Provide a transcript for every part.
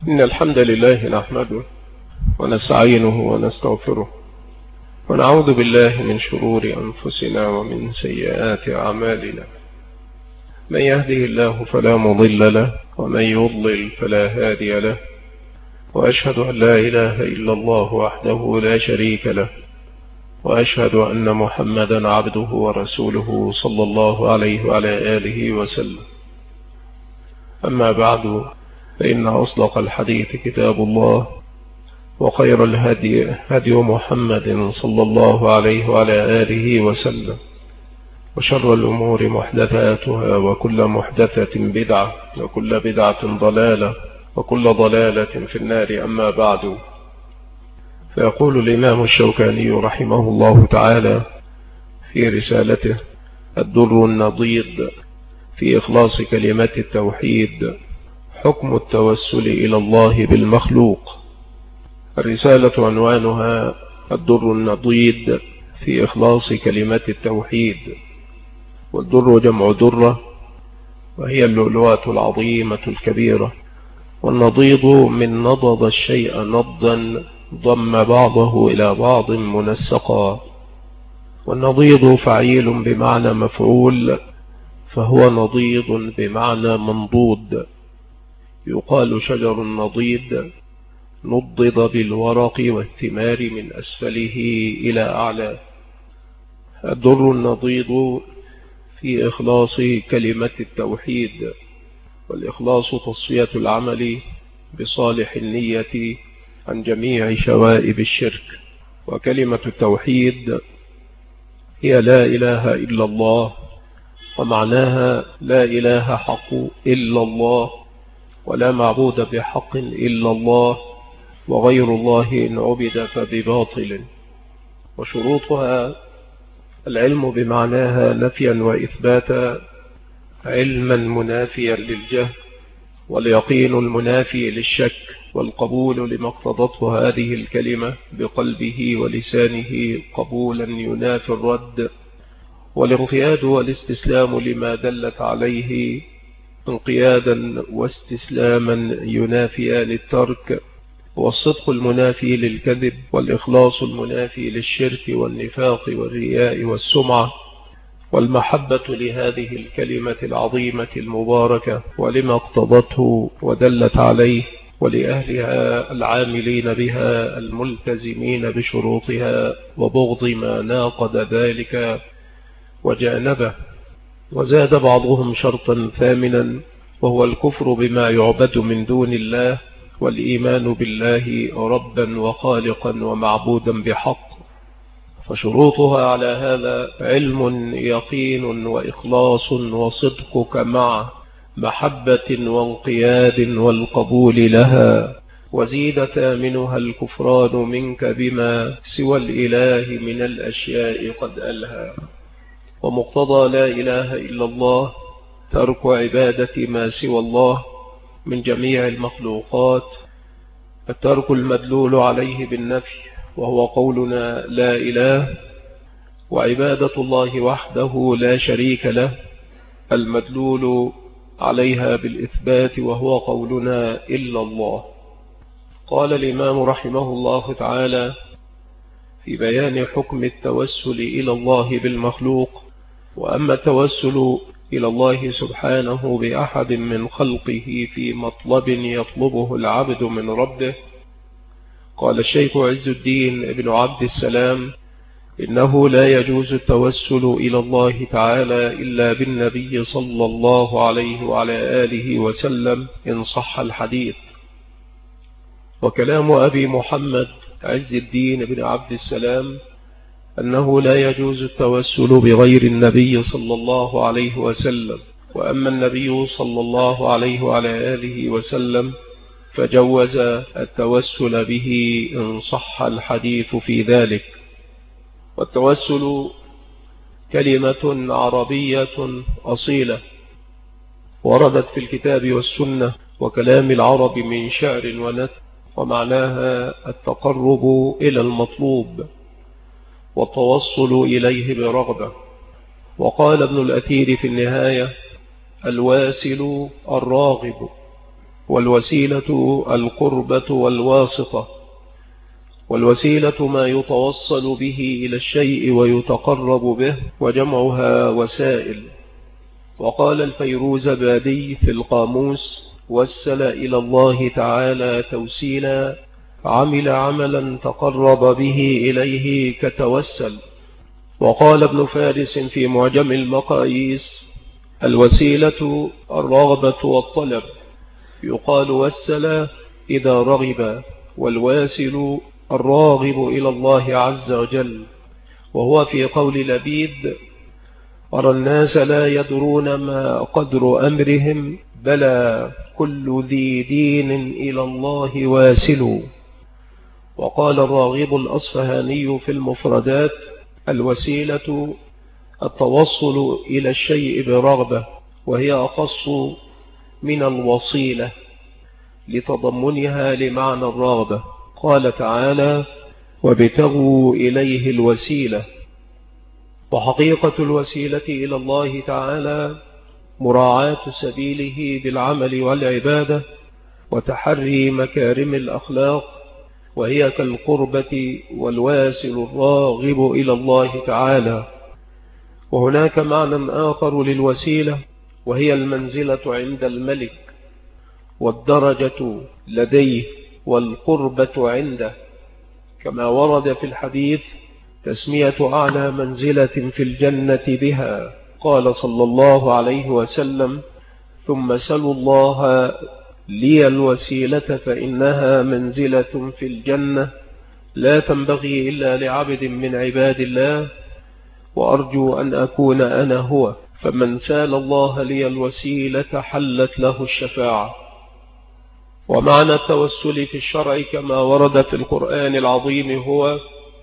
إن الحمد لله نحمده ونستعينه ونستغفره ونعوذ بالله من شرور أنفسنا ومن سيئات أعمالنا. من يهده الله فلا مضل له ومن يضلل فلا هادي له، وأشهد أن لا إله إلا الله وحده لا شريك له، وأشهد أن محمدا عبده ورسوله صلى الله عليه وعلى آله وسلم. أما بعد، فإن أصدق الحديث كتاب الله، وخير الهدي هدي محمد صلى الله عليه وعلى آله وسلم، وشر الأمور محدثاتها، وكل محدثة بدعة، وكل بدعة ضلالة، وكل ضلالة في النار. أما بعد، فيقول الإمام الشوكاني رحمه الله تعالى في رسالته الدر النضيد في إخلاص كلمة التوحيد: حكم التوسل إلى الله بالمخلوق. الرسالة عنوانها الدر النضيد في إخلاص كلمة التوحيد، والدر جمع درة، وهي اللؤلؤة العظيمة الكبيرة. والنضيد من نضض الشيء نضا ضم بعضه إلى بعض منسقا، والنضيد فعيل بمعنى مفعول، فهو نضيد بمعنى منضود. يقال شجر النضيد نضد بالورق والثمار من أسفله إلى أعلى. الدر النضيد في إخلاص كلمة التوحيد، والإخلاص تصفية العمل بصالح النية عن جميع شوائب الشرك. وكلمة التوحيد هي لا إله إلا الله، ومعناها لا إله حق إلا الله، ولا معبود بحق إلا الله، وغير الله إن عبد فبباطل. وشروطها: العلم بمعناها نفيا وإثباتا، علما منافيا للجهل، واليقين المنافي للشك، والقبول لما اقتضته هذه الكلمة بقلبه ولسانه قبولا ينافي الرد، والانقياد والاستسلام لما دلت عليه انقيادا واستسلاما ينافيان الترك، والصدق المنافي للكذب، والإخلاص المنافي للشرك والنفاق والرياء والسمعة، والمحبة لهذه الكلمة العظيمة المباركة ولما اقتضته ودلت عليه، ولأهلها العاملين بها الملتزمين بشروطها، وبغض ما ناقض ذلك وجانبه. وزاد بعضهم شرطا ثامنا، وهو الكفر بما يعبد من دون الله، والإيمان بالله ربا وخالقا ومعبودا بحق. فشروطها على هذا: علم يقين وإخلاص وصدقك مع محبة وانقياد والقبول لها. وزيد ثامنها الكفران منك بما سوى الإله من الأشياء قد ألهى. ومقتضى لا إله إلا الله ترك عبادة ما سوى الله من جميع المخلوقات، الترك المدلول عليه بالنفي، وهو قولنا لا إله، وعبادة الله وحده لا شريك له المدلول عليها بالإثبات، وهو قولنا إلا الله. قال الإمام رحمه الله تعالى في بيان حكم التوسل إلى الله بالمخلوق: وأما التوسل إلى الله سبحانه بأحد من خلقه في مطلب يطلبه العبد من ربه، قال الشيخ عز الدين ابن عبد السلام: إنه لا يجوز التوسل إلى الله تعالى إلا بالنبي صلى الله عليه وعلى آله وسلم إن صح الحديث. وكلام أبي محمد عز الدين ابن عبد السلام أنه لا يجوز التوسل بغير النبي صلى الله عليه وسلم. وأما النبي صلى الله عليه وعلى آله وسلم فجوز التوسل به إن صح الحديث في ذلك. والتوسل كلمة عربية أصيلة وردت في الكتاب والسنة وكلام العرب من شعر ونثر، ومعناها التقرب إلى المطلوب والتوصل إليه برغبة. وقال ابن الأثير في النهاية: الواسل الراغب، والوسيلة القربة والواسطة. والوسيلة ما يتوصل به إلى الشيء ويتقرب به، وجمعها وسائل. وقال الفيروزبادي في القاموس: وسل إلى الله تعالى توسيلا، عمل عملا تقرب به إليه كتوسل. وقال ابن فارس في معجم المقاييس: الوسيلة الرغبة والطلب، يقال وسل إذا رغب، والواسل الراغب إلى الله عز وجل. وهو في قول لبيد: أرى الناس لا يدرون ما قدر أمرهم، بلى كل ذي دين إلى الله واسل. وقال الراغب الأصفهاني في المفردات: الوسيلة التوصل إلى الشيء برغبة، وهي أخص من الوصيلة لتضمنها لمعنى الرغبة. قال تعالى: وابتغوا إليه الوسيلة. وحقيقة الوسيلة إلى الله تعالى مراعاة سبيله بالعمل والعبادة وتحري مكارم الأخلاق، وهي كالقربة والواسل الراغب إلى الله تعالى. وهناك معنى آخر للوسيلة، وهي المنزلة عند الملك، والدرجة لديه، والقربة عنده، كما ورد في الحديث: تسمية أعلى منزلة في الجنة بها. قال صلى الله عليه وسلم: ثم سلوا الله لي الوسيلة فإنها منزلة في الجنة لا تنبغي إلا لعبد من عباد الله، وأرجو أن أكون أنا هو، فمن سال الله لي الوسيلة حلت له الشفاعة. ومعنى التوسل في الشرع كما ورد في القرآن العظيم هو: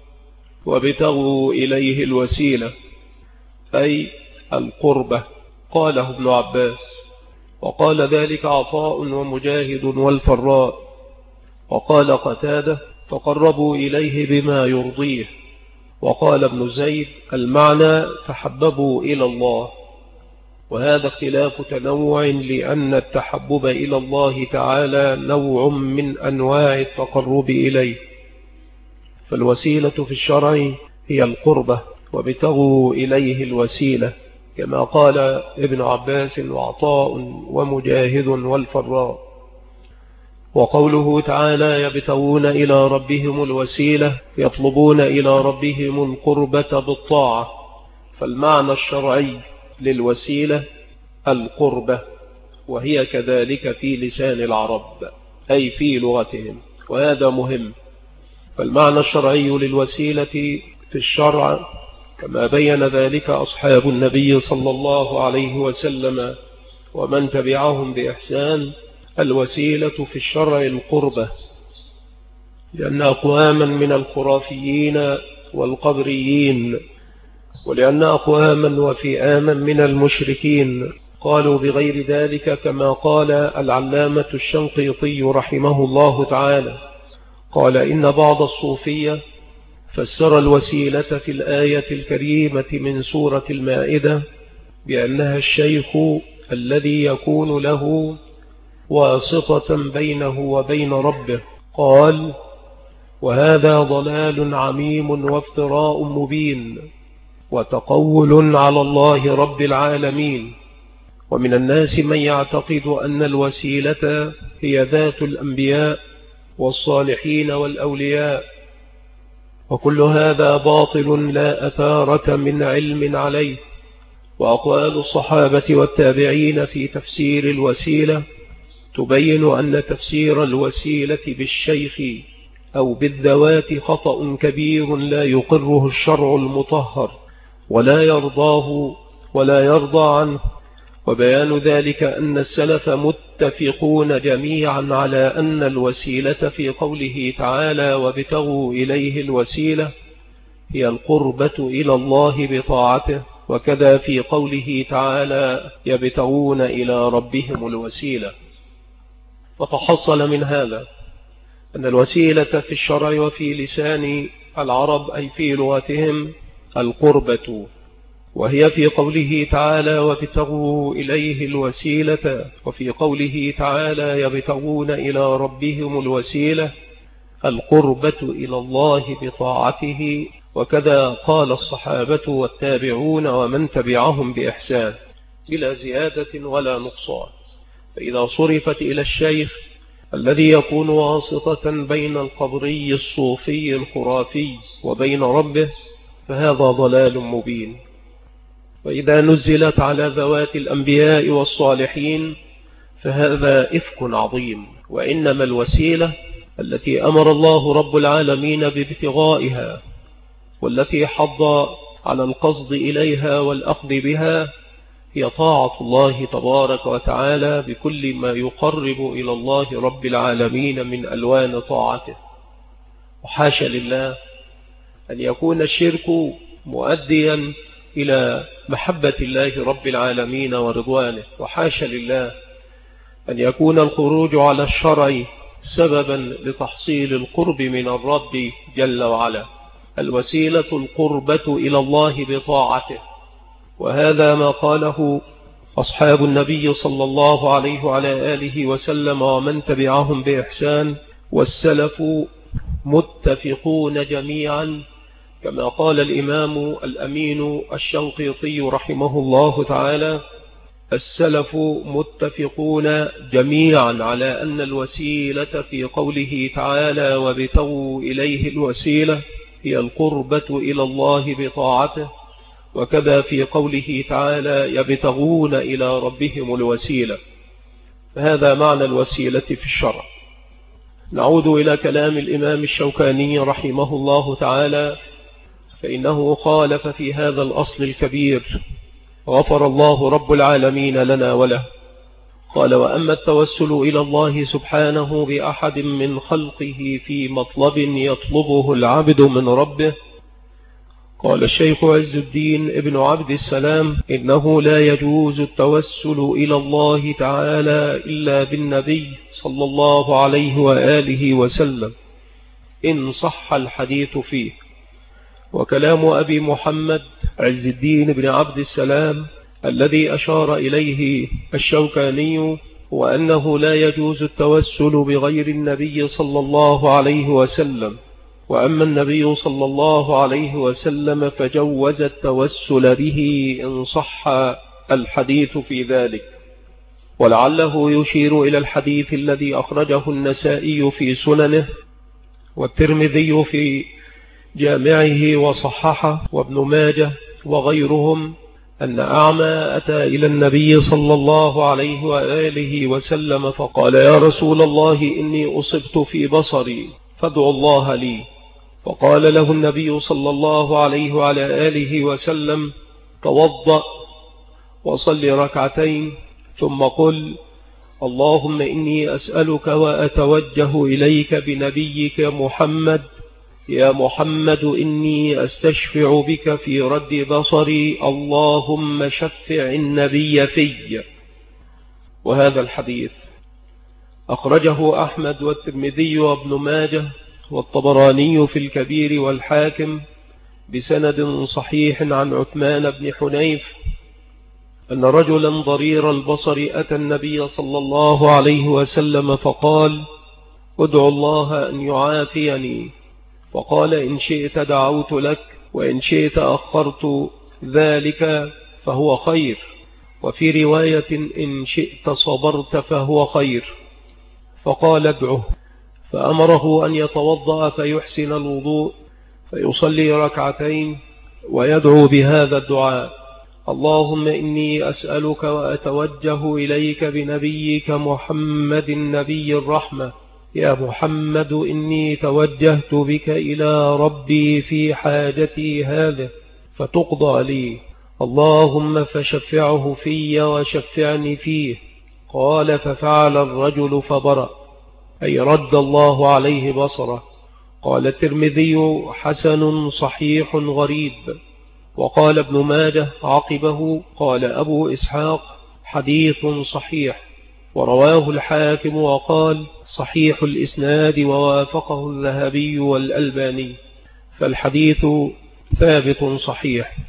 وابتغوا إليه الوسيلة، أي القربة. قاله ابن عباس، وقال ذلك عطاء ومجاهد والفراء. وقال قتادة: تقربوا إليه بما يرضيه. وقال ابن زيد: المعنى تحببوا إلى الله. وهذا اختلاف تنوع، لأن التحبب إلى الله تعالى نوع من أنواع التقرب إليه. فالوسيلة في الشرع هي القربة، وابتغوا إليه الوسيلة، كما قال ابن عباس وعطاء ومجاهد والفراء. وقوله تعالى: يبتغون إلى ربهم الوسيلة، يطلبون إلى ربهم القربة بالطاعة. فالمعنى الشرعي للوسيلة القربة، وهي كذلك في لسان العرب، أي في لغتهم، وهذا مهم. فالمعنى الشرعي للوسيلة في الشرع كما بين ذلك أصحاب النبي صلى الله عليه وسلم ومن تبعهم بإحسان: الوسيلة في الشرع القربة، لأن أقواما من الخرافيين والقبريين، ولأن أقواما وفئاما من المشركين قالوا بغير ذلك، كما قال العلامة الشنقيطي رحمه الله تعالى، قال: إن بعض الصوفية فسر الوسيلة في الآية الكريمة من سورة المائدة بأنها الشيخ الذي يكون له واسطة بينه وبين ربه. قال: وهذا ضلال عميم وافتراء مبين وتقول على الله رب العالمين. ومن الناس من يعتقد أن الوسيلة هي ذات الأنبياء والصالحين والأولياء، وكل هذا باطل لا أثارة من علم عليه. وأقوال الصحابة والتابعين في تفسير الوسيلة تبين أن تفسير الوسيلة بالشيخ أو بالذوات خطأ كبير لا يقره الشرع المطهر ولا يرضاه ولا يرضى عنه. وبيان ذلك أن السلف متفقون جميعا على أن الوسيلة في قوله تعالى: وابتغوا إليه الوسيلة هي القربة إلى الله بطاعته، وكذا في قوله تعالى: يبتغون إلى ربهم الوسيلة. وتحصل من هذا أن الوسيلة في الشرع وفي لسان العرب، أي في لغتهم، القربة، وهي في قوله تعالى وابتغوا إليه الوسيلة، وفي قوله تعالى يبتغون إلى ربهم الوسيلة القربة إلى الله بطاعته. وكذا قال الصحابة والتابعون ومن تبعهم بإحسان بلا زيادة ولا نقصان. فإذا صرفت إلى الشيخ الذي يكون واسطة بين القبري الصوفي الخرافي وبين ربه فهذا ضلال مبين. وإذا نزلت على ذوات الأنبياء والصالحين فهذا إفك عظيم. وإنما الوسيلة التي أمر الله رب العالمين بابتغائها والتي حض على القصد إليها والأخذ بها هي طاعة الله تبارك وتعالى بكل ما يقرب إلى الله رب العالمين من ألوان طاعته. وحاشا لله أن يكون الشرك مؤديا إلى محبة الله رب العالمين ورضوانه، وحاشا لله أن يكون الخروج على الشرع سببا لتحصيل القرب من الرب جل وعلا. الوسيلة القربة إلى الله بطاعته، وهذا ما قاله أصحاب النبي صلى الله عليه وعلى آله وسلم ومن تبعهم بإحسان، والسلف متفقون جميعا، كما قال الإمام الأمين الشنقيطي رحمه الله تعالى: السلف متفقون جميعا على أن الوسيلة في قوله تعالى وابتغوا إليه الوسيلة هي القربة إلى الله بطاعته، وكذا في قوله تعالى يبتغون إلى ربهم الوسيلة. فهذا معنى الوسيلة في الشرع. نعود إلى كلام الإمام الشوكاني رحمه الله تعالى، فإنه خالف في هذا الأصل الكبير غفر الله رب العالمين لنا وله. قال: وأما التوسل إلى الله سبحانه بأحد من خلقه في مطلب يطلبه العبد من ربه، قال الشيخ عز الدين ابن عبد السلام: إنه لا يجوز التوسل إلى الله تعالى إلا بالنبي صلى الله عليه وآله وسلم إن صح الحديث فيه. وكلام أبي محمد عز الدين بن عبد السلام الذي أشار إليه الشوكاني هو أنه لا يجوز التوسل بغير النبي صلى الله عليه وسلم، وأما النبي صلى الله عليه وسلم فجوز التوسل به إن صح الحديث في ذلك. ولعله يشير إلى الحديث الذي أخرجه النسائي في سننه والترمذي في جامعه وصححه وابن ماجه وغيرهم أن أعمى أتى إلى النبي صلى الله عليه وآله وسلم فقال: يا رسول الله إني أصبت في بصري فادعوا الله لي. فقال له النبي صلى الله عليه وعلى آله وسلم: توضأ وصل ركعتين ثم قل: اللهم إني أسألك وأتوجه إليك بنبيك محمد، يا محمد إني أستشفع بك في رد بصري، اللهم شفع النبي في. وهذا الحديث أخرجه أحمد والترمذي وابن ماجه والطبراني في الكبير والحاكم بسند صحيح عن عثمان بن حنيف أن رجلا ضرير البصر أتى النبي صلى الله عليه وسلم فقال: ادعو الله أن يعافيني. فقال: إن شئت دعوت لك، وإن شئت أخرت ذلك فهو خير، وفي رواية: إن شئت صبرت فهو خير. فقال: ادعه. فأمره أن يتوضأ فيحسن الوضوء فيصلي ركعتين ويدعو بهذا الدعاء: اللهم إني أسألك وأتوجه إليك بنبيك محمد نبي الرحمة، يا محمد إني توجهت بك إلى ربي في حاجتي هذه فتقضى لي، اللهم فشفعه في وشفعني فيه. قال: ففعل الرجل فبرأ، أي رد الله عليه بصره. قال الترمذي: حسن صحيح غريب. وقال ابن ماجه عقبه: قال أبو إسحاق: حديث صحيح. ورواه الحاكم وقال: صحيح الإسناد، ووافقه الذهبي والألباني، فالحديث ثابت صحيح.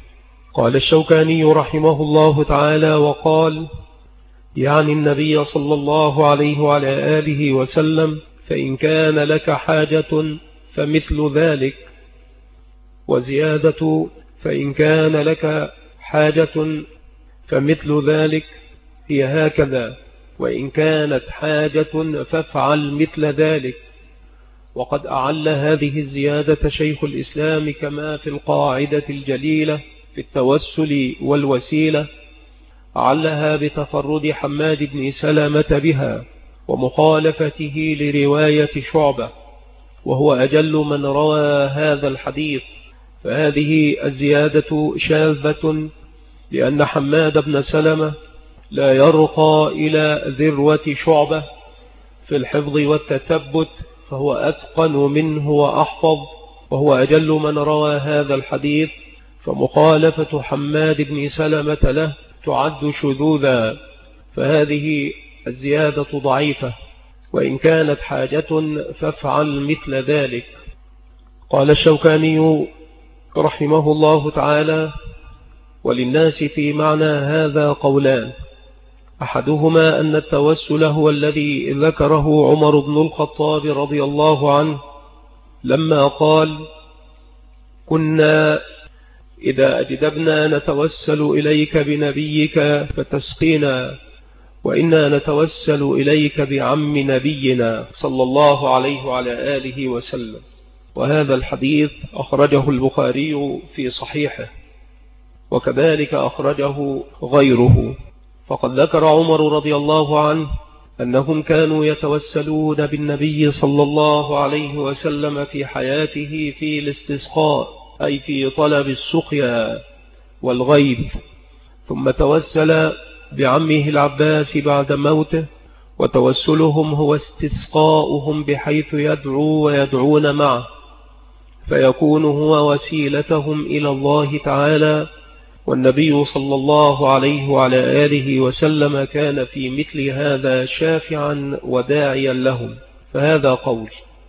قال الشوكاني رحمه الله تعالى وقال: يعني النبي صلى الله عليه وعلى آله وسلم: فإن كان لك حاجة فمثل ذلك. وزيادة: فإن كان لك حاجة فمثل ذلك هي هكذا: وإن كانت حاجة فافعل مثل ذلك. وقد أعل هذه الزيادة شيخ الإسلام كما في القاعدة الجليلة في التوسل والوسيلة، أعلها بتفرد حماد بن سلمة بها ومخالفته لرواية شعبة، وهو أجل من روى هذا الحديث. فهذه الزيادة شاذة، لأن حماد بن سلمة لا يرقى إلى ذروة شعبة في الحفظ والتثبت، فهو أتقن منه وأحفظ، وهو أجل من روى هذا الحديث. فمخالفة حماد بن سلمة له تعد شذوذا، فهذه الزيادة ضعيفة. وإن كانت حاجة فافعل مثل ذلك. قال الشوكاني رحمه الله تعالى: وللناس في معنى هذا قولان: أحدهما أن التوسل هو الذي ذكره عمر بن الخطاب رضي الله عنه لما قال: كنا إذا أجدبنا نتوسل إليك بنبيك فتسقينا، وإنا نتوسل إليك بعم نبينا صلى الله عليه وعلى آله وسلم. وهذا الحديث أخرجه البخاري في صحيحه، وكذلك أخرجه غيره. فقد ذكر عمر رضي الله عنه أنهم كانوا يتوسلون بالنبي صلى الله عليه وسلم في حياته في الاستسقاء، أي في طلب السقيا والغيث، ثم توسل بعمه العباس بعد موته، وتوسلهم هو استسقاؤهم بحيث يدعو ويدعون معه، فيكون هو وسيلتهم إلى الله تعالى. والنبي صلى الله عليه وعلى آله وسلم كان في مثل هذا شافعا وداعيا لهم. فهذا قول.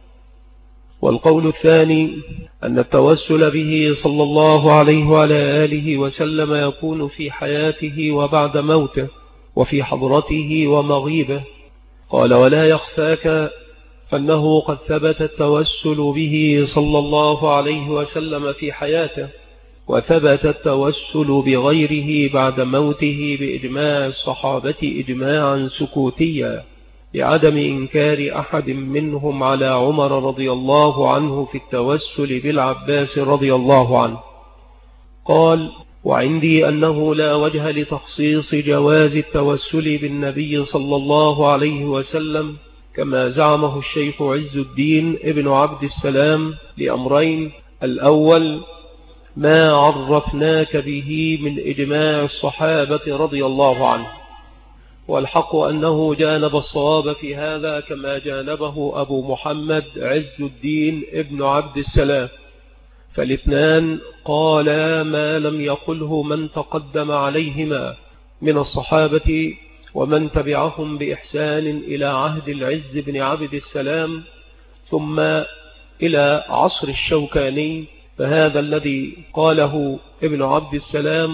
والقول الثاني أن التوسل به صلى الله عليه وعلى آله وسلم يكون في حياته وبعد موته، وفي حضرته ومغيبه. قال: ولا يخفاك أنه قد ثبت التوسل به صلى الله عليه وسلم في حياته، وثبت التوسل بغيره بعد موته بإجماع الصحابة إجماعا سكوتيا، لعدم إنكار أحد منهم على عمر رضي الله عنه في التوسل بالعباس رضي الله عنه. قال: وعندي أنه لا وجه لتخصيص جواز التوسل بالنبي صلى الله عليه وسلم كما زعمه الشيخ عز الدين ابن عبد السلام لأمرين: الأول ما عرفناك به من إجماع الصحابة رضي الله عنه، والحق أنه جانب الصواب في هذا كما جانبه أبو محمد عز الدين ابن عبد السلام، فالاثنان قالا ما لم يقله من تقدم عليهما من الصحابة ومن تبعهم بإحسان إلى عهد العز بن عبد السلام ثم إلى عصر الشوكاني. فهذا الذي قاله ابن عبد السلام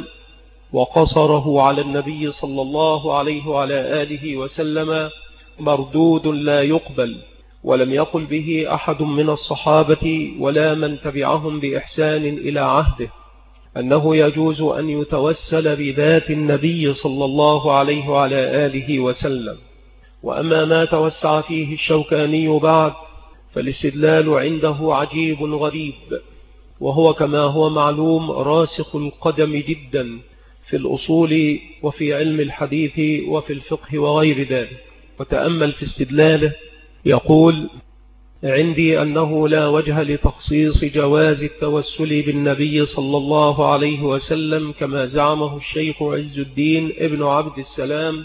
وقصره على النبي صلى الله عليه وعلى آله وسلم مردود لا يقبل، ولم يقل به أحد من الصحابة ولا من تبعهم بإحسان إلى عهده أنه يجوز أن يتوسل بذات النبي صلى الله عليه وعلى آله وسلم. وأما ما توسع فيه الشوكاني بعد فالاستدلال عنده عجيب غريب، وهو كما هو معلوم راسخ القدم جدا في الأصول وفي علم الحديث وفي الفقه وغير ذلك. وتأمل في استدلاله، يقول: عندي أنه لا وجه لتخصيص جواز التوسل بالنبي صلى الله عليه وسلم كما زعمه الشيخ عز الدين ابن عبد السلام،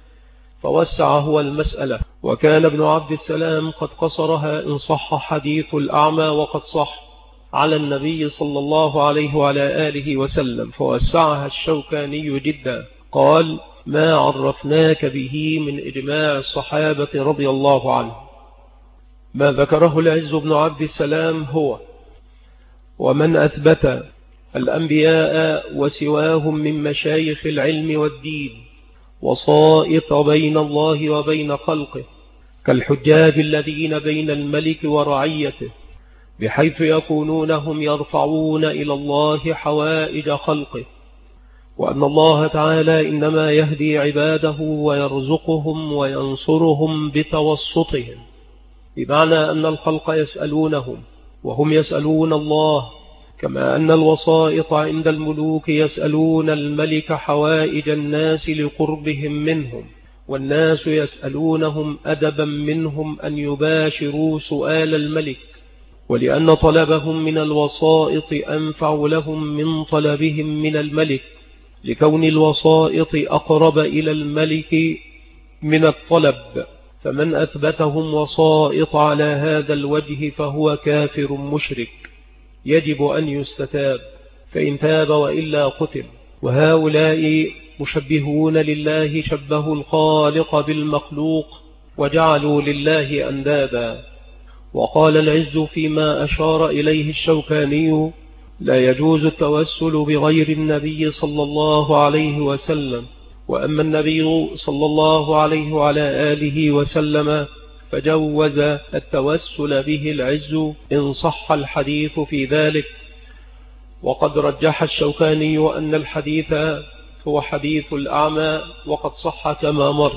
فوسع هو المسألة. وكان ابن عبد السلام قد قصرها إن صح حديث الأعمى، وقد صح، على النبي صلى الله عليه وعلى آله وسلم، فوسعها الشوكاني جدا. قال: ما عرفناك به من إجماع الصحابة رضي الله عنه. ما ذكره العز بن عبد السلام هو: ومن أثبت الأنبياء وسواهم من مشايخ العلم والدين، وسائط بين الله وبين خلقه، كالحجاب الذين بين الملك ورعيته، بحيث يكونون هم يرفعون إلى الله حوائج خلقه، وأن الله تعالى إنما يهدي عباده ويرزقهم وينصرهم بتوسطهم، بمعنى أن الخلق يسألونهم وهم يسألون الله، كما أن الوسائط عند الملوك يسألون الملك حوائج الناس لقربهم منهم، والناس يسألونهم أدبا منهم أن يباشروا سؤال الملك، ولأن طلبهم من الوسائط أنفع لهم من طلبهم من الملك، لكون الوسائط أقرب إلى الملك من الطلب، فمن أثبتهم وسائط على هذا الوجه فهو كافر مشرك، يجب أن يستتاب، فإن تاب وإلا قتل. وهؤلاء مشبهون لله، شبهوا الخالق بالمخلوق وجعلوا لله أندادا. وقال العز فيما أشار إليه الشوكاني: لا يجوز التوسل بغير النبي صلى الله عليه وسلم، وأما النبي صلى الله عليه وعلى آله وسلم فجوز التوسل به العز إن صح الحديث في ذلك. وقد رجح الشوكاني أن الحديث هو حديث الأعمى، وقد صح كما مر.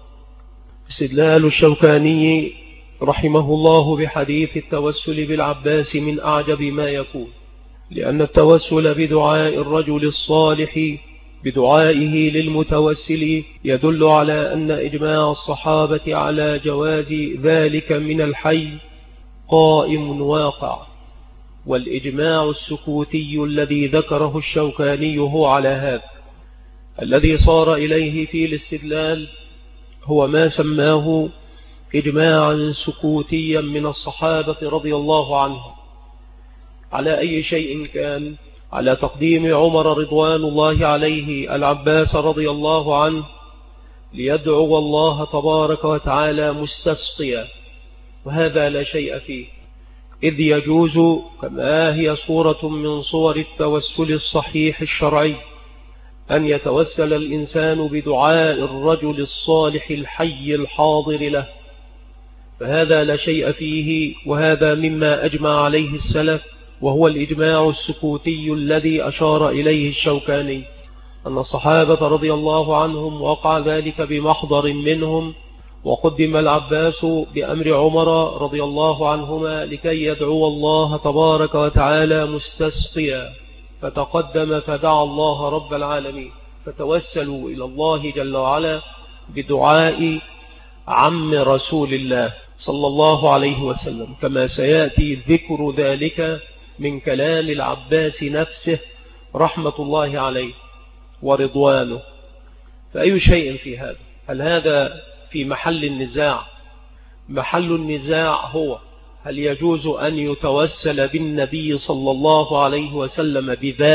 استدلال الشوكاني رحمه الله بحديث التوسل بالعباس من أعجب ما يكون، لأن التوسل بدعاء الرجل الصالح بدعائه للمتوسل يدل على أن إجماع الصحابة على جواز ذلك من الحي قائم واقع، والإجماع السكوتي الذي ذكره الشوكاني هو على هذا. الذي صار إليه في الاستدلال هو ما سماه إجماعا سكوتيا من الصحابة رضي الله عنهم. على أي شيء كان؟ على تقديم عمر رضوان الله عليه العباس رضي الله عنه ليدعو الله تبارك وتعالى مستسقيا، وهذا لا شيء فيه، إذ يجوز كما هي صورة من صور التوسل الصحيح الشرعي أن يتوسل الإنسان بدعاء الرجل الصالح الحي الحاضر له، فهذا لا شيء فيه، وهذا مما أجمع عليه السلف، وهو الإجماع السكوتي الذي أشار إليه الشوكاني، أن الصحابة رضي الله عنهم وقع ذلك بمحضر منهم، وقدم العباس بأمر عمر رضي الله عنهما لكي يدعو الله تبارك وتعالى مستسقيا، فتقدم فدعا الله رب العالمين، فتوسلوا إلى الله جل وعلا بدعاء عم رسول الله صلى الله عليه وسلم، كما سيأتي ذكر ذلك من كلام العباس نفسه رحمة الله عليه ورضوانه. فأي شيء في هذا؟ هل هذا في محل النزاع؟ محل النزاع هو هل يجوز أن يتوسل بالنبي صلى الله عليه وسلم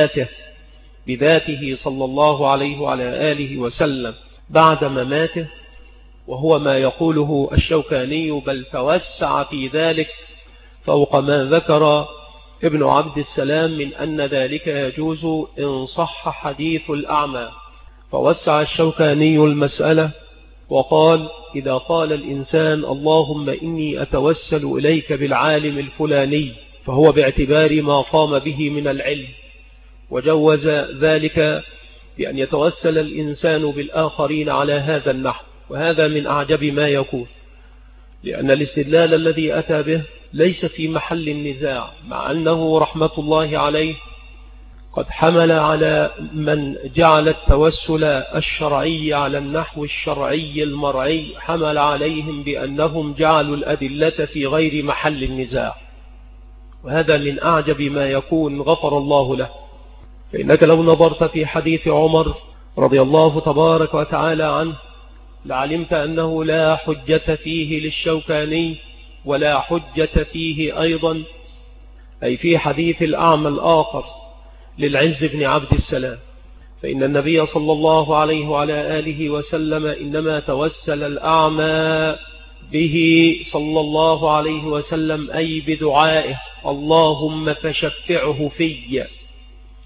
بذاته صلى الله عليه وعلى آله وسلم بعد مماته، وهو ما يقوله الشوكاني، بل توسع في ذلك فوق ما ذكر ابن عبد السلام من أن ذلك يجوز إن صح حديث الأعمى. فوسع الشوكاني المسألة وقال: إذا قال الإنسان اللهم إني أتوسل إليك بالعالم الفلاني، فهو باعتبار ما قام به من العلم، وجوز ذلك بأن يتوسل الإنسان بالآخرين على هذا النحو، وهذا من أعجب ما يكون، لأن الاستدلال الذي أتى به ليس في محل النزاع، مع أنه رحمة الله عليه قد حمل على من جعل التوسل الشرعي على النحو الشرعي المرعي، حمل عليهم بأنهم جعلوا الأدلة في غير محل النزاع، وهذا من أعجب ما يكون، غفر الله له. فإنك لو نظرت في حديث عمر رضي الله تبارك وتعالى عنه لعلمت أنه لا حجة فيه للشوكاني، ولا حجة فيه أيضا أي في حديث الأعمى الآخر للعز بن عبد السلام، فإن النبي صلى الله عليه وعلى آله وسلم إنما توسل الأعمى به صلى الله عليه وسلم أي بدعائه اللهم فشفعه في،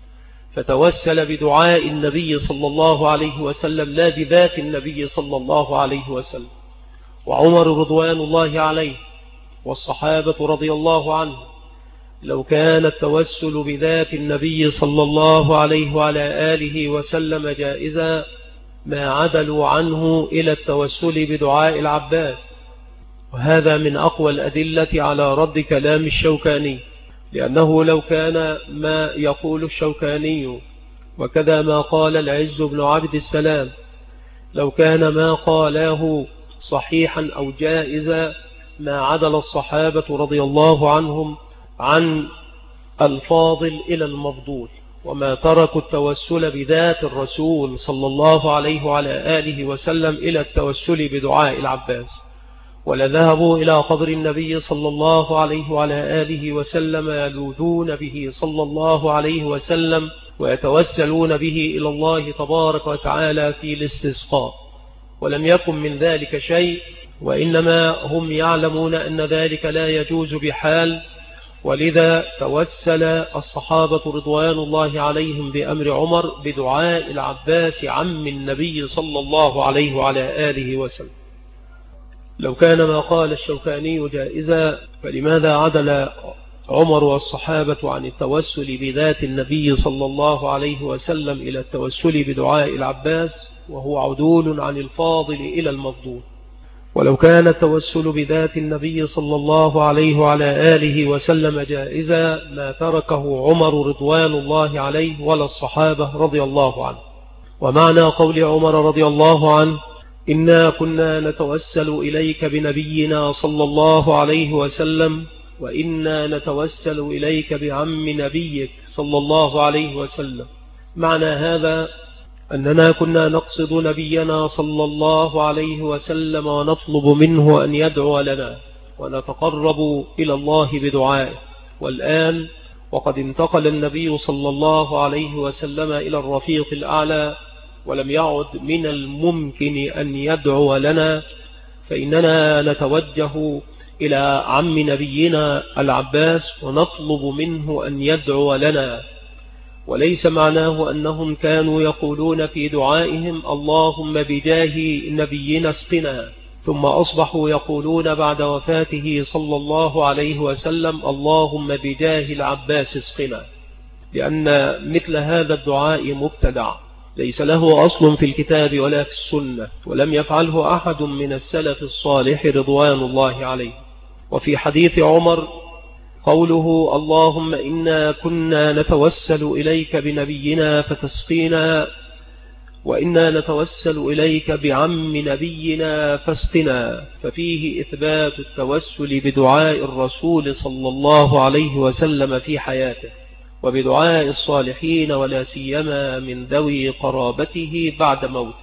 فتوسل بدعاء النبي صلى الله عليه وسلم لا بذات النبي صلى الله عليه وسلم. وعمر رضوان الله عليه والصحابة رضي الله عنه لو كان التوسل بذات النبي صلى الله عليه وعلى آله وسلم جائزا ما عدلوا عنه إلى التوسل بدعاء العباس. وهذا من أقوى الأدلة على رد كلام الشوكاني، لأنه لو كان ما يقول الشوكاني وكذا ما قال العز بن عبد السلام لو كان ما قاله صحيحا أو جائزا ما عدل الصحابة رضي الله عنهم عن الفاضل إلى المفضول، وما تركوا التوسل بذات الرسول صلى الله عليه وعلى آله وسلم إلى التوسل بدعاء العباس، ولذهبوا إلى قبر النبي صلى الله عليه وعلى آله وسلم يلوذون به صلى الله عليه وسلم ويتوسلون به إلى الله تبارك وتعالى في الاستسقاء. ولم يكن من ذلك شيء، وإنما هم يعلمون أن ذلك لا يجوز بحال، ولذا توسل الصحابة رضوان الله عليهم بأمر عمر بدعاء العباس عم النبي صلى الله عليه وعلى آله وسلم. لو كان ما قال الشوكاني جائزا فلماذا عدل عمر والصحابة عن التوسل بذات النبي صلى الله عليه وسلم إلى التوسل بدعاء العباس وهو عدول عن الفاضل إلى المفضول؟ ولو كان التوسل بذات النبي صلى الله عليه وعلى آله وسلم جائزا ما تركه عمر رضوان الله عليه ولا الصحابة رضي الله عنه. ومعنى قول عمر رضي الله عنه إنا كنا نتوسل إليك بنبينا صلى الله عليه وسلم وإنا نتوسل إليك بعم نبيك صلى الله عليه وسلم، معنى هذا أننا كنا نقصد نبينا صلى الله عليه وسلم ونطلب منه أن يدعو لنا ونتقرب إلى الله بدعائه. والآن وقد انتقل النبي صلى الله عليه وسلم إلى الرفيق الأعلى ولم يعد من الممكن أن يدعو لنا، فإننا نتوجه إلى عم نبينا العباس ونطلب منه أن يدعو لنا. وليس معناه أنهم كانوا يقولون في دعائهم اللهم بجاه نبينا اسقنا، ثم أصبحوا يقولون بعد وفاته صلى الله عليه وسلم اللهم بجاه العباس اسقنا، لأن مثل هذا الدعاء مبتدع ليس له أصل في الكتاب ولا في السنة، ولم يفعله أحد من السلف الصالح رضوان الله عليه. وفي حديث عمر قوله اللهم إنا كنا نتوسل إليك بنبينا فتسقينا وإنا نتوسل إليك بعم نبينا فاسقنا، ففيه إثبات التوسل بدعاء الرسول صلى الله عليه وسلم في حياته وبدعاء الصالحين ولا سيما من ذوي قرابته بعد موته.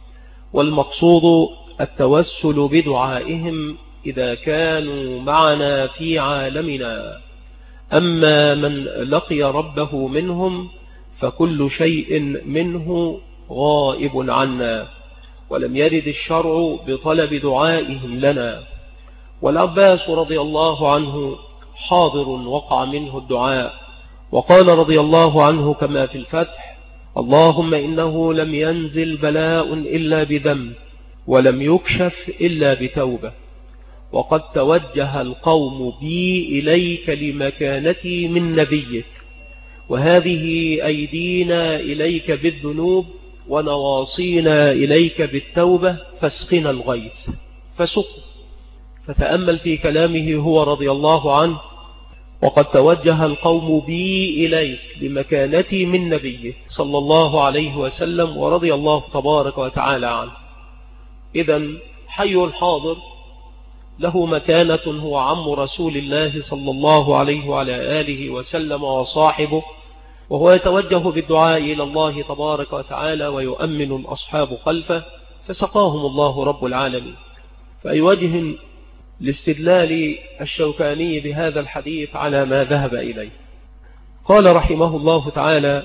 والمقصود التوسل بدعائهم إذا كانوا معنا في عالمنا، أما من لقي ربه منهم فكل شيء منه غائب عنا، ولم يرد الشرع بطلب دعائهم لنا. والعباس رضي الله عنه حاضر وقع منه الدعاء، وقال رضي الله عنه كما في الفتح اللهم إنه لم ينزل بلاء إلا بذنب ولم يكشف إلا بتوبة، وقد توجه القوم بي إليك لمكانتي من نبيك، وهذه أيدينا إليك بالذنوب ونواصينا إليك بالتوبة فاسقنا الغيث فسق. فتأمل في كلامه هو رضي الله عنه وقد توجه القوم بي إليك لمكانتي من نبيك صلى الله عليه وسلم ورضي الله تبارك وتعالى عنه. إذن حي الحاضر له مكانة هو عم رسول الله صلى الله عليه وعلى آله وسلم وصاحبه، وهو يتوجه بالدعاء إلى الله تبارك وتعالى ويؤمن الأصحاب خلفه، فسقاهم الله رب العالمين. فأي وجه لاستدلال الشوكاني بهذا الحديث على ما ذهب إليه؟ قال رحمه الله تعالى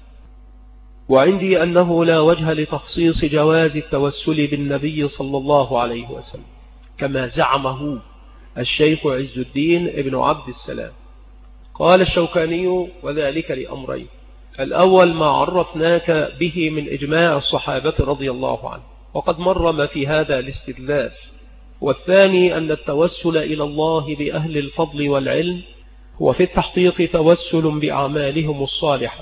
وعندي أنه لا وجه لتخصيص جواز التوسل بالنبي صلى الله عليه وسلم كما زعمه الشيخ عز الدين ابن عبد السلام. قال الشوكاني وذلك لأمرين: الأول ما عرفناك به من إجماع الصحابة رضي الله عنه، وقد مر ما في هذا الاستدلال. والثاني أن التوسل إلى الله بأهل الفضل والعلم هو في التحقيق توسل بأعمالهم الصالحة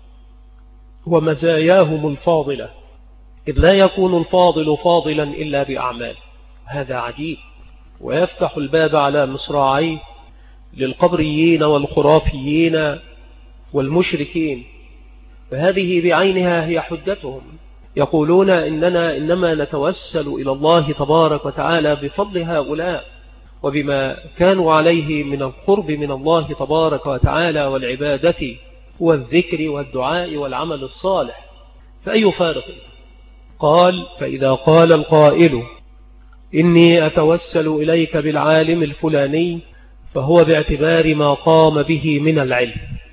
ومزاياهم الفاضلة، إذ لا يكون الفاضل فاضلا إلا بأعمال. هذا عجيب، ويفتح الباب على مصراعيه للقبريين والخرافيين والمشركين، فهذه بعينها هي حجتهم. يقولون إننا إنما نتوسل إلى الله تبارك وتعالى بفضل هؤلاء وبما كانوا عليه من القرب من الله تبارك وتعالى والعبادة والذكر والدعاء والعمل الصالح، فأي فارق؟ قال: فإذا قال القائل إني أتوسل إليك بالعالم الفلاني فهو باعتبار ما قام به من العلم.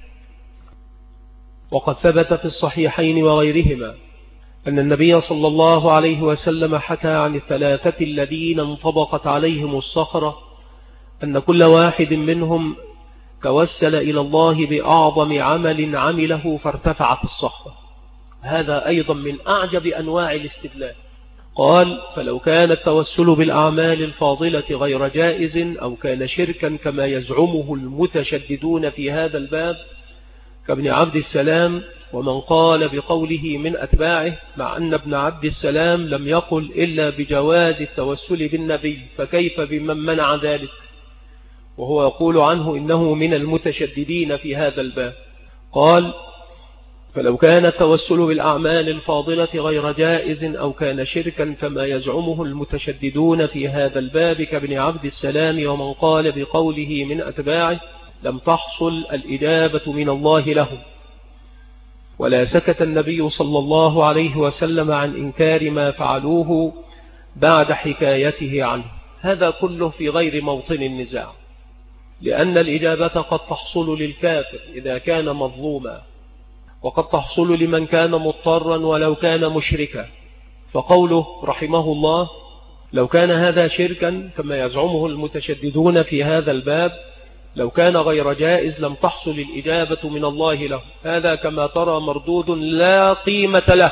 وقد ثبت في الصحيحين وغيرهما أن النبي صلى الله عليه وسلم حكى عن الثلاثة الذين انطبقت عليهم الصخرة أن كل واحد منهم توسل إلى الله بأعظم عمل عمله فارتفعت الصخرة. هذا أيضا من أعجب أنواع الاستدلال. قال: فلو كان التوسل بالأعمال الفاضلة غير جائز أو كان شركا كما يزعمه المتشددون في هذا الباب كابن عبد السلام ومن قال بقوله من أتباعه، مع أن ابن عبد السلام لم يقل إلا بجواز التوسل بالنبي، فكيف بمن منع ذلك وهو يقول عنه إنه من المتشددين في هذا الباب؟ قال: فلو كان التوسل بالأعمال الفاضلة غير جائز أو كان شركا كما يزعمه المتشددون في هذا الباب كابن عبد السلام ومن قال بقوله من أتباعه لم تحصل الإجابة من الله لهم. ولا سكت النبي صلى الله عليه وسلم عن إنكار ما فعلوه بعد حكايته عنه. هذا كله في غير موطن النزاع، لأن الإجابة قد تحصل للكافر إذا كان مظلوما، وقد تحصل لمن كان مضطرا ولو كان مشركا. فقوله رحمه الله لو كان هذا شركا كما يزعمه المتشددون في هذا الباب لو كان غير جائز لم تحصل الإجابة من الله له، هذا كما ترى مردود لا قيمة له،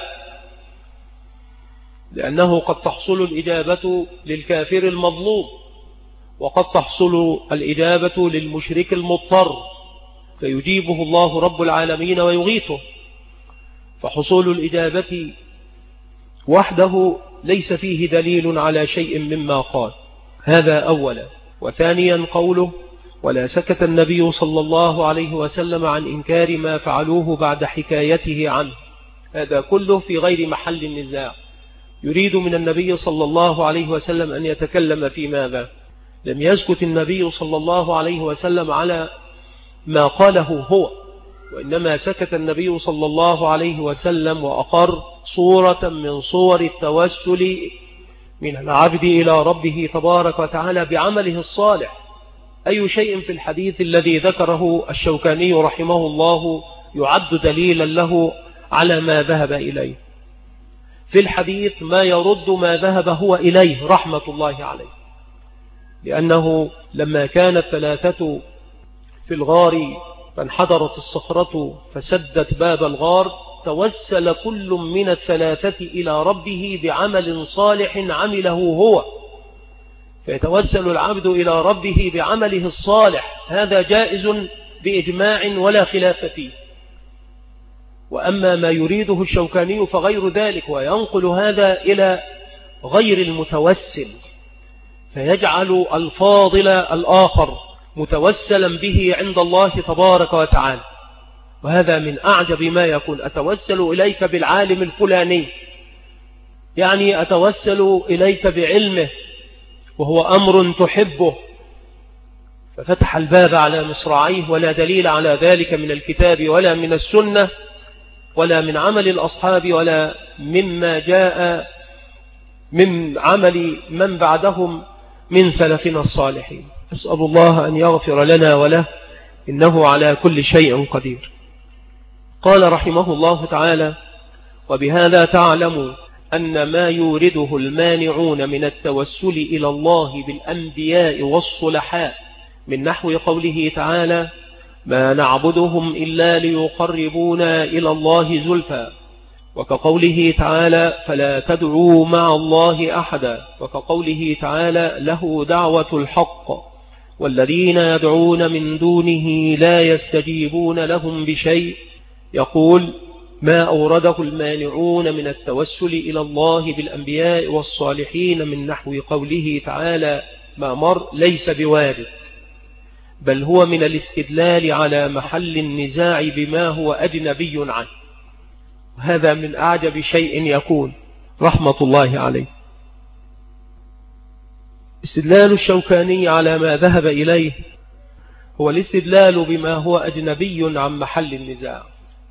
لأنه قد تحصل الإجابة للكافر المظلوم وقد تحصل الإجابة للمشرك المضطر فيجيبه الله رب العالمين ويغيثه. فحصول الإجابة وحده ليس فيه دليل على شيء مما قال. هذا أولا. وثانيا قوله ولا سكت النبي صلى الله عليه وسلم عن إنكار ما فعلوه بعد حكايته عنه، هذا كله في غير محل النزاع. يريد من النبي صلى الله عليه وسلم أن يتكلم في ماذا؟ لم يسكت النبي صلى الله عليه وسلم على ما قاله هو، وإنما سكت النبي صلى الله عليه وسلم وأقر صورة من صور التوسل من العبد إلى ربه تبارك وتعالى بعمله الصالح. أي شيء في الحديث الذي ذكره الشوكاني رحمه الله يعد دليلا له على ما ذهب إليه؟ في الحديث ما يرد ما ذهب هو إليه رحمة الله عليه، لأنه لما كانت ثلاثة في الغار فانحدرت الصخرة فسدت باب الغار توسل كل من الثلاثة إلى ربه بعمل صالح عمله هو، فيتوسل العبد إلى ربه بعمله الصالح، هذا جائز بإجماع ولا خلاف فيه. وأما ما يريده الشوكاني فغير ذلك، وينقل هذا إلى غير المتوسل فيجعل الفاضل الآخر متوسلا به عند الله تبارك وتعالى، وهذا من أعجب ما يكون. أتوسل إليك بالعالم الفلاني، يعني أتوسل إليك بعلمه وهو أمر تحبه، ففتح الباب على مصراعيه، ولا دليل على ذلك من الكتاب ولا من السنة ولا من عمل الأصحاب ولا مما جاء من عمل من بعدهم من سلفنا الصالحين. أسأل الله أن يغفر لنا وله إنه على كل شيء قدير. قال رحمه الله تعالى وبهذا تعلم أن ما يورده المانعون من التوسل إلى الله بالأنبياء والصلحاء من نحو قوله تعالى ما نعبدهم إلا ليقربونا إلى الله زلفى، وكقوله تعالى فلا تدعوا مع الله أحدا، وكقوله تعالى له دعوة الحق والذين يدعون من دونه لا يستجيبون لهم بشيء. يقول ما أورده المانعون من التوسل إلى الله بالأنبياء والصالحين من نحو قوله تعالى ما مر ليس بوارد، بل هو من الاستدلال على محل النزاع بما هو أجنبي عنه. هذا من أعجب شيء يكون رحمة الله عليه. استدلال الشوكاني على ما ذهب إليه هو الاستدلال بما هو أجنبي عن محل النزاع.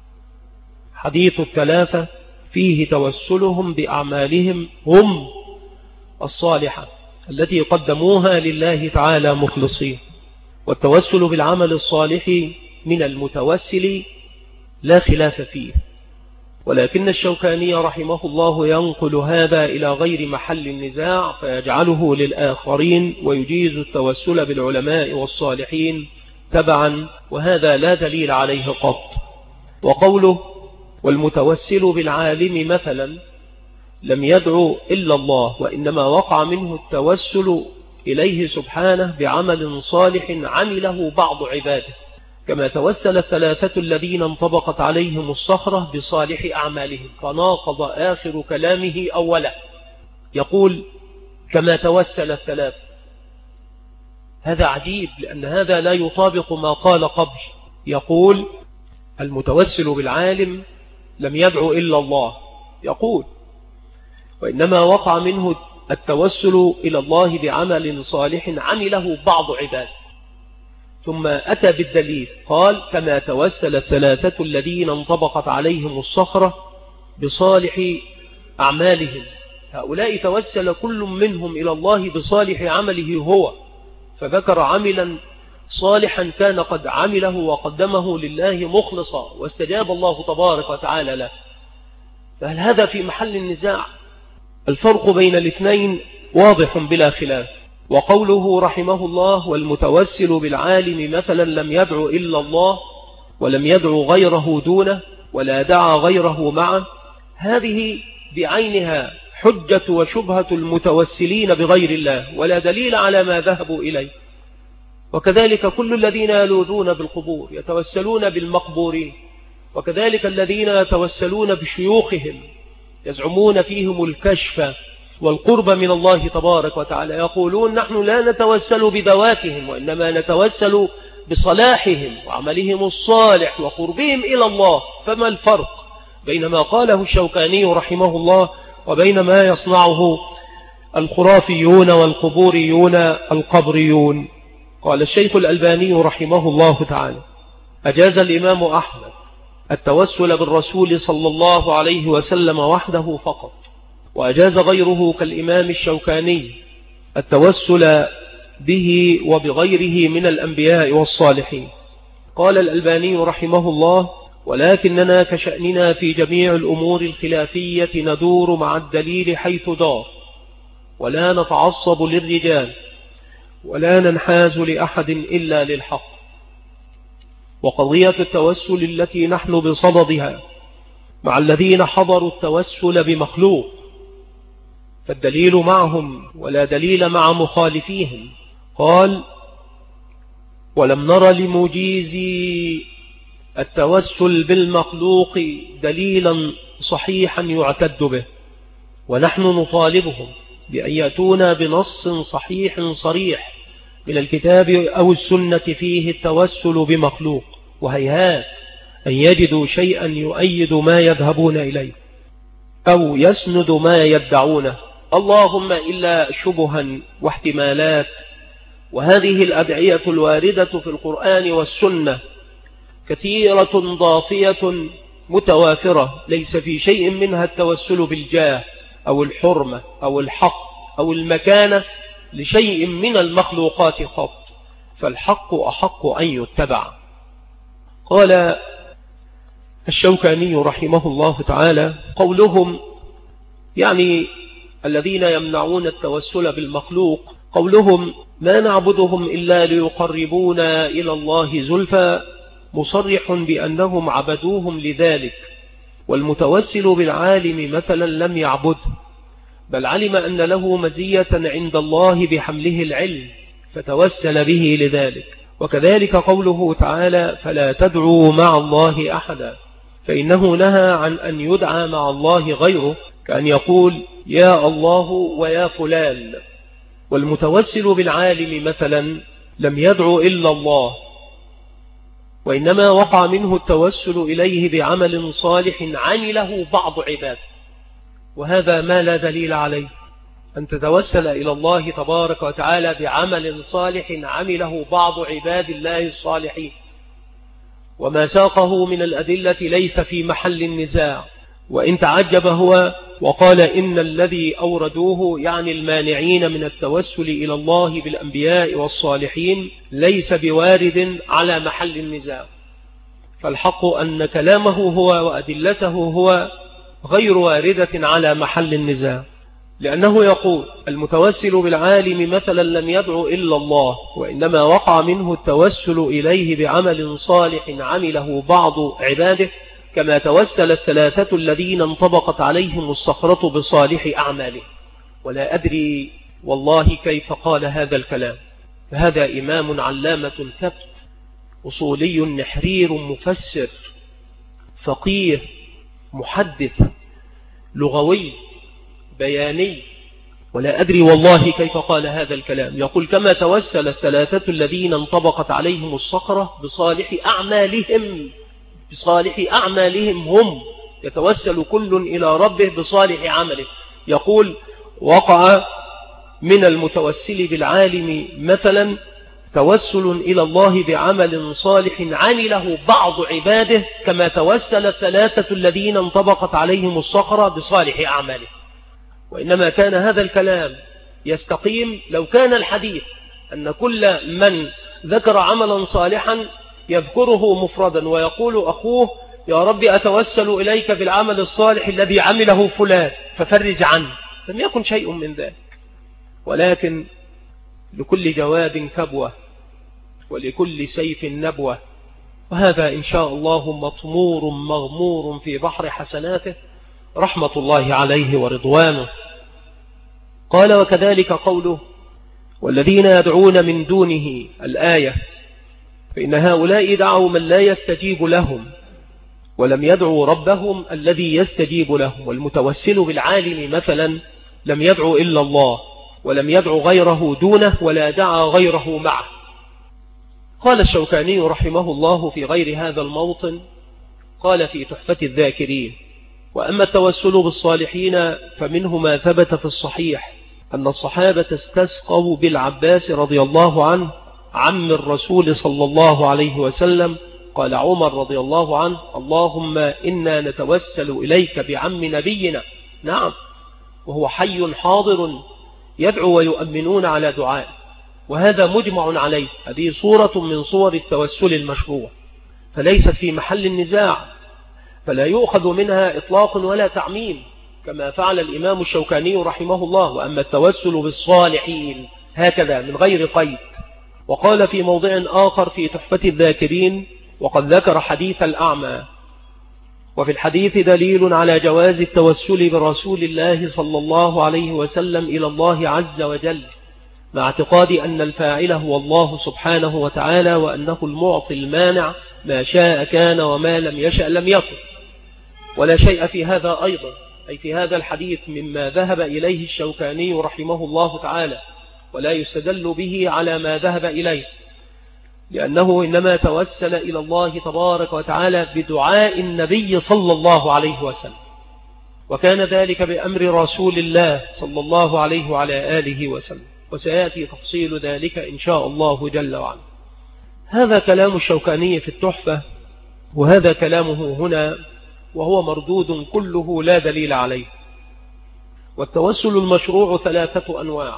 حديث الثلاثة فيه توسلهم بأعمالهم هم الصالحة التي قدموها لله تعالى مخلصين، والتوسل بالعمل الصالح من المتوسل لا خلاف فيه، ولكن الشوكاني رحمه الله ينقل هذا إلى غير محل النزاع فيجعله للآخرين ويجيز التوسل بالعلماء والصالحين تبعا، وهذا لا دليل عليه قط. وقوله والمتوسل بالعالم مثلا لم يدعو إلا الله، وإنما وقع منه التوسل إليه سبحانه بعمل صالح عمله بعض عباده، كما توسل الثلاثة الذين انطبقت عليهم الصخرة بصالح أعمالهم، فناقض آخر كلامه أولا. يقول كما توسل الثلاثة، هذا عجيب لأن هذا لا يطابق ما قال قبل. يقول المتوسل بالعالم لم يدعو إلا الله، يقول وإنما وقع منه التوسل إلى الله بعمل صالح عمله بعض عباده، ثم أتى بالدليل قال كما توسل الثلاثة الذين انطبقت عليهم الصخرة بصالح أعمالهم، هؤلاء توسل كل منهم إلى الله بصالح عمله هو، فذكر عملا صالحا كان قد عمله وقدمه لله مخلصا واستجاب الله تبارك وتعالى له. فهل هذا في محل النزاع؟ الفرق بين الاثنين واضح بلا خلاف. وقوله رحمه الله والمتوسل بالعالم مثلا لم يدعو إلا الله ولم يدعو غيره دونه ولا دعا غيره معه، هذه بعينها حجة وشبهة المتوسلين بغير الله ولا دليل على ما ذهبوا إليه. وكذلك كل الذين يلوذون بالقبور يتوسلون بالمقبورين، وكذلك الذين يتوسلون بشيوخهم يزعمون فيهم الكشف والقرب من الله تبارك وتعالى، يقولون نحن لا نتوسل بذواتهم وإنما نتوسل بصلاحهم وعملهم الصالح وقربهم إلى الله. فما الفرق بين ما قاله الشوكاني رحمه الله وبين ما يصنعه الخرافيون والقبوريون القبريون؟ قال الشيخ الألباني رحمه الله تعالى أجاز الإمام أحمد التوسل بالرسول صلى الله عليه وسلم وحده فقط، وأجاز غيره كالإمام الشوكاني التوسل به وبغيره من الأنبياء والصالحين. قال الألباني رحمه الله ولكننا كشأننا في جميع الأمور الخلافية ندور مع الدليل حيث دار، ولا نتعصب للرجال ولا ننحاز لأحد إلا للحق. وقضية التوسل التي نحن بصددها مع الذين حضروا التوسل بمخلوق فالدليل معهم ولا دليل مع مخالفيهم. قال ولم نر لمجيزي التوسل بالمخلوق دليلا صحيحا يعتد به، ونحن نطالبهم بأن يأتونا بنص صحيح صريح من الكتاب أو السنة فيه التوسل بمخلوق، وهيهات أن يجدوا شيئا يؤيد ما يذهبون إليه أو يسند ما يدعونه، اللهم إلا شبها واحتمالات. وهذه الأدعية الواردة في القرآن والسنة كثيرة ضافية متوافرة، ليس في شيء منها التوسل بالجاه أو الحرمة أو الحق أو المكانة لشيء من المخلوقات قط، فالحق أحق أن يتبع. قال الشوكاني رحمه الله تعالى قولهم يعني الذين يمنعون التوسل بالمخلوق قولهم ما نعبدهم إلا ليقربونا إلى الله زلفى، مصرح بأنهم عبدوهم لذلك، والمتوسل بالعالم مثلا لم يعبده، بل علم أن له مزية عند الله بحمله العلم فتوسل به لذلك. وكذلك قوله تعالى فلا تدعوا مع الله أحدا، فإنه نهى عن أن يدعى مع الله غيره، كأن يقول يا الله ويا فلان. والمتوسل بالعالم مثلا لم يدعو إلا الله، وإنما وقع منه التوسل إليه بعمل صالح عمله بعض عباده، وهذا ما لا دليل عليه، أن تتوسل إلى الله تبارك وتعالى بعمل صالح عمله بعض عباد الله الصالحين، وما ساقه من الأدلة ليس في محل النزاع. وإن تعجب هو وقال إن الذي أوردوه يعني المانعين من التوسل إلى الله بالأنبياء والصالحين ليس بوارد على محل النزاع، فالحق أن كلامه هو وأدلته هو غير واردة على محل النزاع، لأنه يقول المتوسل بالعالم مثلا لم يدعو إلا الله، وإنما وقع منه التوسل إليه بعمل صالح عمله بعض عباده، كما توسل الثلاثة الذين انطبقت عليهم الصخرة بصالح أعماله. ولا أدري والله كيف قال هذا الكلام، فهذا إمام علامة ثبت أصولي نحرير مفسر فقيه محدث لغوي بياني، ولا أدري والله كيف قال هذا الكلام. يقول كما توسل الثلاثة الذين انطبقت عليهم الصخرة بصالح أعمالهم هم، يتوسل كل إلى ربه بصالح عمله. يقول وقع من المتوسل بالعالم مثلا توسل إلى الله بعمل صالح عمله بعض عباده، كما توسل الثلاثة الذين انطبقت عليهم الصخرة بصالح أعماله. وإنما كان هذا الكلام يستقيم لو كان الحديث أن كل من ذكر عملا صالحا يذكره مفردا ويقول أخوه يا رب أتوسل إليك بالعمل الصالح الذي عمله فلان ففرج عنه، لم يكن شيء من ذلك. ولكن لكل جواد كبوة ولكل سيف نبوة، وهذا إن شاء الله مطمور مغمور في بحر حسناته رحمة الله عليه ورضوانه. قال وكذلك قوله والذين يدعون من دونه الآية، فإن هؤلاء دعوا من لا يستجيب لهم ولم يدعوا ربهم الذي يستجيب لهم. والمتوسل بالعالم مثلا لم يدعو إلا الله ولم يدعو غيره دونه ولا دعا غيره معه. قال الشوكاني رحمه الله في غير هذا الموطن، قال في تحفة الذاكرين وأما التوسل بالصالحين فمنه ما ثبت في الصحيح أن الصحابة استسقوا بالعباس رضي الله عنه عم الرسول صلى الله عليه وسلم. قال عمر رضي الله عنه اللهم إنا نتوسل إليك بعم نبينا، نعم، وهو حي حاضر يدعو ويؤمنون على دعائه، وهذا مجمع عليه. هذه صورة من صور التوسل المشروع، فليست في محل النزاع، فلا يؤخذ منها إطلاق ولا تعميم كما فعل الإمام الشوكاني رحمه الله. وأما التوسل بالصالحين هكذا من غير قيد. وقال في موضع آخر في تحفة الذاكرين وقد ذكر حديث الأعمى، وفي الحديث دليل على جواز التوسل برسول الله صلى الله عليه وسلم إلى الله عز وجل، مع اعتقاد أن الفاعل هو الله سبحانه وتعالى، وأنه المعطي المانع، ما شاء كان وما لم يشأ لم يكن. ولا شيء في هذا أيضا، أي في هذا الحديث، مما ذهب إليه الشوكاني رحمه الله تعالى، ولا يستدل به على ما ذهب إليه، لأنه إنما توسل إلى الله تبارك وتعالى بدعاء النبي صلى الله عليه وسلم، وكان ذلك بأمر رسول الله صلى الله عليه وعلى آله وسلم، وسيأتي تفصيل ذلك إن شاء الله جل وعلا. هذا كلام الشوكاني في التحفة، وهذا كلامه هنا، وهو مردود كله لا دليل عليه. والتوسل المشروع 3 أنواع.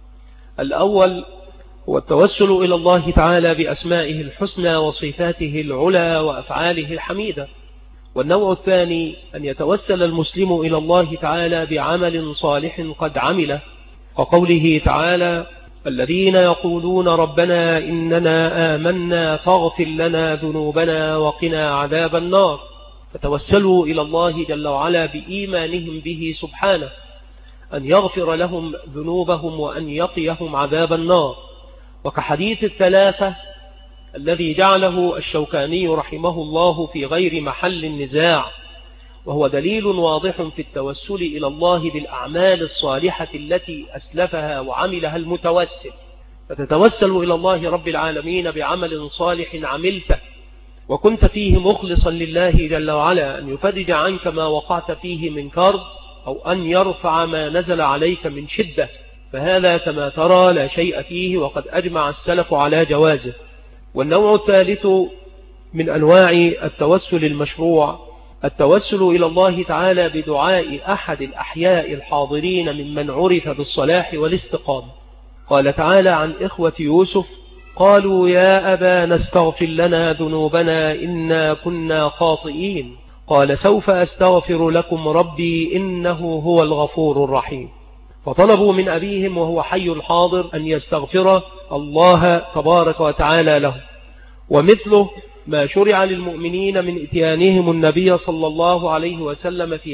الأول هو التوسل إلى الله تعالى بأسمائه الحسنى وصفاته العلى وأفعاله الحميدة. والنوع الثاني أن يتوسل المسلم إلى الله تعالى بعمل صالح قد عمله، وقوله تعالى الذين يقولون ربنا إننا آمنا فاغفر لنا ذنوبنا وقنا عذاب النار، فتوسلوا إلى الله جل وعلا بإيمانهم به سبحانه أن يغفر لهم ذنوبهم وأن يقيهم عذاب النار. وكحديث الثلاثة الذي جعله الشوكاني رحمه الله في غير محل النزاع، وهو دليل واضح في التوسل إلى الله بالأعمال الصالحة التي أسلفها وعملها المتوسل. فتتوسل إلى الله رب العالمين بعمل صالح عملته وكنت فيه مخلصا لله جل وعلا أن يفرج عنك ما وقعت فيه من كرب أو أن يرفع ما نزل عليك من شدة، فهذا كما ترى لا شيء فيه، وقد أجمع السلف على جوازه. والنوع الثالث من أنواع التوسل المشروع التوسل إلى الله تعالى بدعاء أحد الأحياء الحاضرين ممن عرف بالصلاح والاستقامة. قال تعالى عن إخوة يوسف: قالوا يا أبانا استغفر لنا ذنوبنا إنا كنا خاطئين، قال سوف أستغفر لكم ربي إنه هو الغفور الرحيم. فطلبوا من أبيهم وهو حي حاضر أن يستغفر الله تبارك وتعالى له. ومثله ما شرع للمؤمنين من إتيانهم النبي صلى الله عليه وسلم في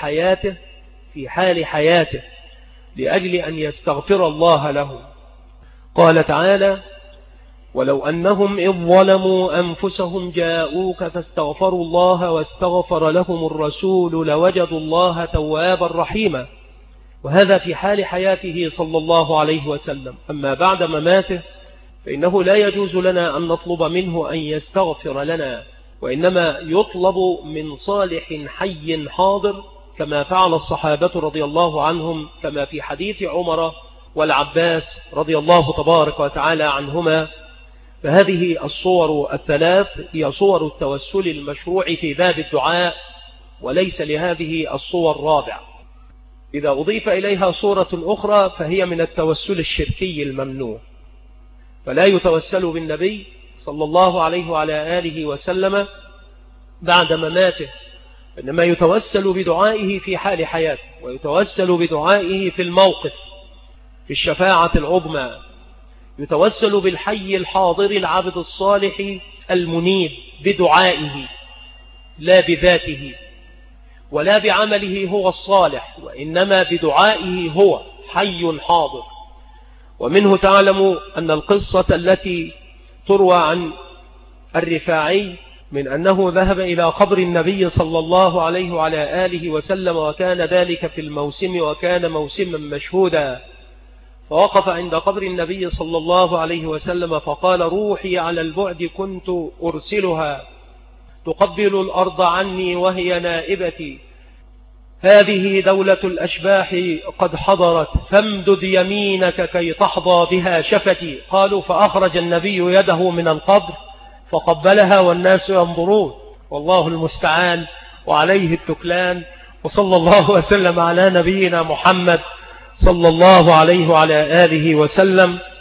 حال حياته لأجل أن يستغفر الله لهم. قال تعالى: ولو أنهم إذ ظلموا أنفسهم جاءوك فاستغفروا الله واستغفر لهم الرسول لوجدوا الله توابا رحيما. وهذا في حال حياته صلى الله عليه وسلم. أما بعد مماته فإنه لا يجوز لنا أن نطلب منه أن يستغفر لنا، وإنما يطلب من صالح حي حاضر كما فعل الصحابة رضي الله عنهم، كما في حديث عمر والعباس رضي الله تبارك وتعالى عنهما. فهذه الصور الثلاث هي صور التوسل المشروع في باب الدعاء، وليس لهذه الصور رابع. إذا أضيف إليها صورة أخرى فهي من التوسل الشركي الممنوع، فلا يتوسل بالنبي صلى الله عليه وعلى آله وسلم بعد مماته، إنما يتوسل بدعائه في حال حياته، ويتوسل بدعائه في الموقف في الشفاعة العظمى، يتوسل بالحي الحاضر العبد الصالح المنيب بدعائه لا بذاته ولا بعمله هو الصالح، وإنما بدعائه هو حي حاضر. ومنه تعلم أن القصة التي تروى عن الرفاعي من أنه ذهب إلى قبر النبي صلى الله عليه وعلى آله وسلم، وكان ذلك في الموسم، وكان موسما مشهودا، فوقف عند قبر النبي صلى الله عليه وسلم فقال: روحي على البعد كنت أرسلها تقبل الأرض عني وهي نائبتي، هذه دولة الأشباح قد حضرت، فامدد يمينك كي تحظى بها شفتي. قالوا: فأخرج النبي يده من القبر فقبلها والناس ينظرون، والله المستعان وعليه التكلان. وصلى الله وسلم على نبينا محمد صلى الله عليه وعلى آله وسلم.